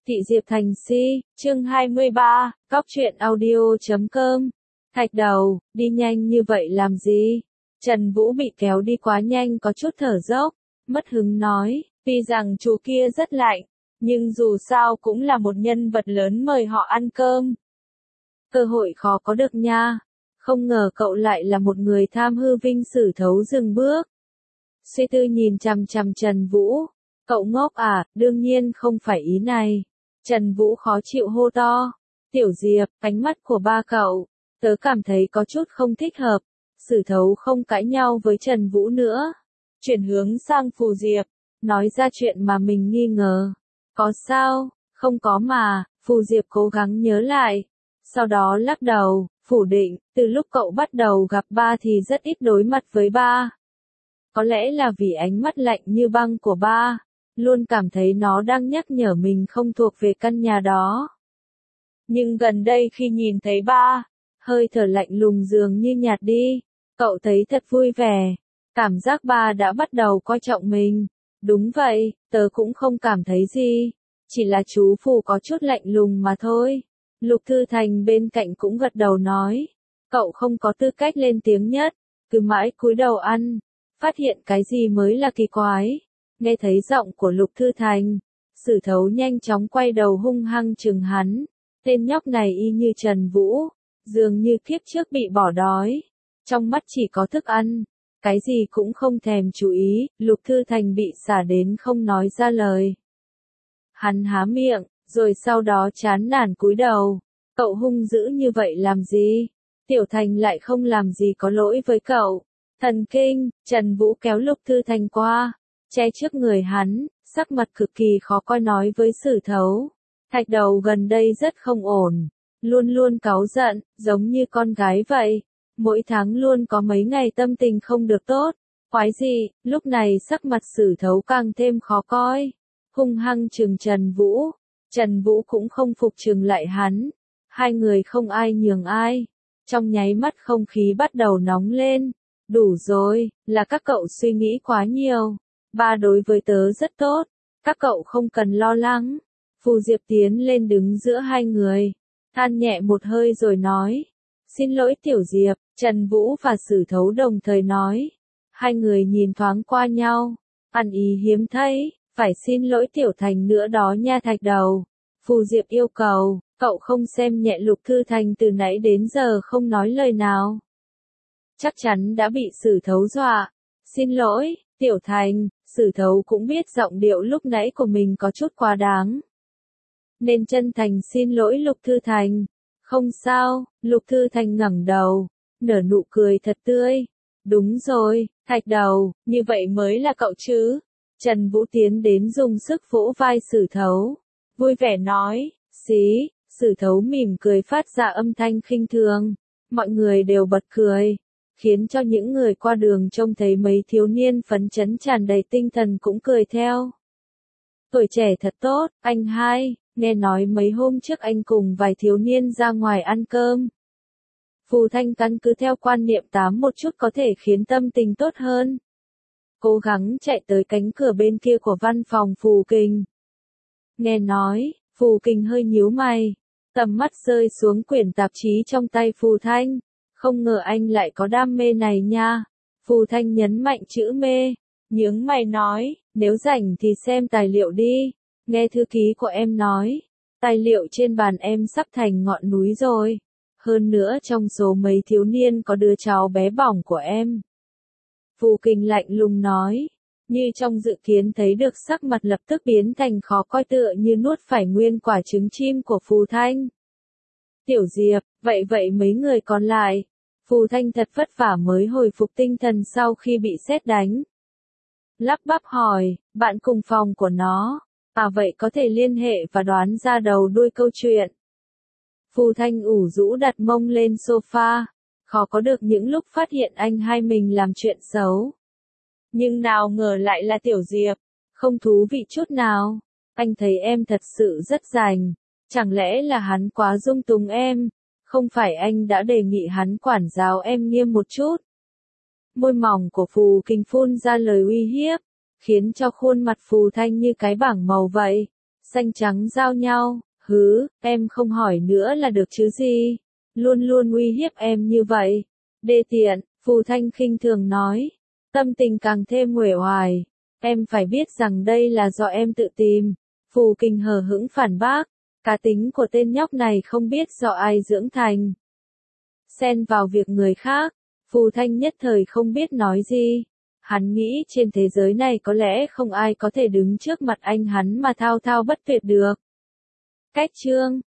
Thị Diệp Thành Si, chương 23, Cóc truyện audio.com. Thạch đầu, đi nhanh như vậy làm gì? Trần Vũ bị kéo đi quá nhanh có chút thở dốc, mất hứng nói, tuy rằng chú kia rất lạnh, nhưng dù sao cũng là một nhân vật lớn mời họ ăn cơm. Cơ hội khó có được nha, không ngờ cậu lại là một người tham hư vinh sử thấu dừng bước. Suy tư nhìn chằm chằm Trần Vũ, cậu ngốc à, đương nhiên không phải ý này. Trần Vũ khó chịu hô to, Tiểu Diệp, ánh mắt của ba cậu, tớ cảm thấy có chút không thích hợp. Sử thấu không cãi nhau với Trần Vũ nữa, chuyển hướng sang Phù Diệp, nói ra chuyện mà mình nghi ngờ. Có sao? Không có mà, Phù Diệp cố gắng nhớ lại, sau đó lắc đầu, phủ định, từ lúc cậu bắt đầu gặp ba thì rất ít đối mặt với ba. Có lẽ là vì ánh mắt lạnh như băng của ba, luôn cảm thấy nó đang nhắc nhở mình không thuộc về căn nhà đó. Nhưng gần đây khi nhìn thấy ba, hơi thở lạnh lùng dường như nhạt đi, cậu thấy thật vui vẻ, cảm giác ba đã bắt đầu coi trọng mình. Đúng vậy, tớ cũng không cảm thấy gì, chỉ là chú Phù có chút lạnh lùng mà thôi. Lục Thư Thành bên cạnh cũng gật đầu nói, cậu không có tư cách lên tiếng nhất, cứ mãi cúi đầu ăn, phát hiện cái gì mới là kỳ quái. Nghe thấy giọng của Lục Thư Thành, Sử Thấu nhanh chóng quay đầu hung hăng chừng hắn, tên nhóc này y như Trần Vũ, dường như kiếp trước bị bỏ đói, trong mắt chỉ có thức ăn, cái gì cũng không thèm chú ý. Lục Thư Thành bị xả đến không nói ra lời. Hắn há miệng, rồi sau đó chán nản cúi đầu, cậu hung dữ như vậy làm gì? Tiểu Thành lại không làm gì có lỗi với cậu. Thần kinh, Trần Vũ kéo Lục Thư Thành qua, che trước người hắn, sắc mặt cực kỳ khó coi nói với Sử Thấu. Thạch đầu gần đây rất không ổn, luôn luôn cáu giận, giống như con gái vậy. Mỗi tháng luôn có mấy ngày tâm tình không được tốt. Quái gì, lúc này sắc mặt Sử Thấu càng thêm khó coi. Hung hăng trừng Trần Vũ. Trần Vũ cũng không phục trừng lại hắn. Hai người không ai nhường ai. Trong nháy mắt không khí bắt đầu nóng lên. Đủ rồi, là các cậu suy nghĩ quá nhiều. Ba đối với tớ rất tốt, các cậu không cần lo lắng. Phù Diệp tiến lên đứng giữa hai người, than nhẹ một hơi rồi nói, xin lỗi Tiểu Diệp. Trần Vũ và Sử Thấu đồng thời nói, hai người nhìn thoáng qua nhau, ăn ý hiếm thấy, phải xin lỗi Tiểu Thành nữa đó nha Thạch đầu. Phù Diệp yêu cầu, cậu không xem nhẹ Lục Thư Thành từ nãy đến giờ không nói lời nào. Chắc chắn đã bị Sử Thấu dọa. Xin lỗi, Tiểu Thành. Sử Thấu cũng biết giọng điệu lúc nãy của mình có chút quá đáng, nên chân thành xin lỗi Lục Thư Thành. Không sao. Lục Thư Thành ngẩng đầu, nở nụ cười thật tươi. Đúng rồi, Thạch đầu, như vậy mới là cậu chứ. Trần Vũ tiến đến dùng sức vỗ vai Sử Thấu, vui vẻ nói, xí. Sử Thấu mỉm cười phát ra âm thanh khinh thường, mọi người đều bật cười, khiến cho những người qua đường trông thấy mấy thiếu niên phấn chấn tràn đầy tinh thần cũng cười theo. Tuổi trẻ thật tốt, anh hai, nghe nói mấy hôm trước anh cùng vài thiếu niên ra ngoài ăn cơm. Phù Thanh căn cứ theo quan niệm tám một chút có thể khiến tâm tình tốt hơn. Cố gắng chạy tới cánh cửa bên kia của văn phòng Phù Kình. Nghe nói, Phù Kình hơi nhíu mày, tầm mắt rơi xuống quyển tạp chí trong tay Phù Thanh. Không ngờ anh lại có đam mê này nha. Phù Thanh nhấn mạnh chữ mê, nhướng mày nói, nếu rảnh thì xem tài liệu đi. Nghe thư ký của em nói, tài liệu trên bàn em sắp thành ngọn núi rồi. Hơn nữa trong số mấy thiếu niên có đứa cháu bé bỏng của em. Phù Kình lạnh lùng nói, như trong dự kiến thấy được sắc mặt lập tức biến thành khó coi tựa như nuốt phải nguyên quả trứng chim của Phù Thanh. Tiểu Diệp, vậy mấy người còn lại. Phù Thanh thật vất vả mới hồi phục tinh thần sau khi bị sét đánh. Lắp bắp hỏi, bạn cùng phòng của nó. À vậy có thể liên hệ và đoán ra đầu đuôi câu chuyện. Phù Thanh ủ rũ đặt mông lên sofa, khó có được những lúc phát hiện anh hai mình làm chuyện xấu. Nhưng nào ngờ lại là Tiểu Diệp, không thú vị chút nào. Anh thấy em thật sự rất rành, chẳng lẽ là hắn quá dung túng em? Không phải anh đã đề nghị hắn quản giáo em nghiêm một chút. Môi mỏng của Phù Kình phun ra lời uy hiếp, khiến cho khuôn mặt Phù Thanh như cái bảng màu vậy. xanh trắng giao nhau, em không hỏi nữa là được chứ gì, luôn luôn uy hiếp em như vậy. Đê tiện, Phù Thanh khinh thường nói, tâm tình càng thêm uể oải, em phải biết rằng đây là do em tự tìm. Phù Kình hờ hững phản bác, cá tính của tên nhóc này không biết do ai dưỡng thành. Xen vào việc người khác, Phù Thanh nhất thời không biết nói gì. Hắn nghĩ trên thế giới này có lẽ không ai có thể đứng trước mặt anh hắn mà thao thao bất tuyệt được. Cách chương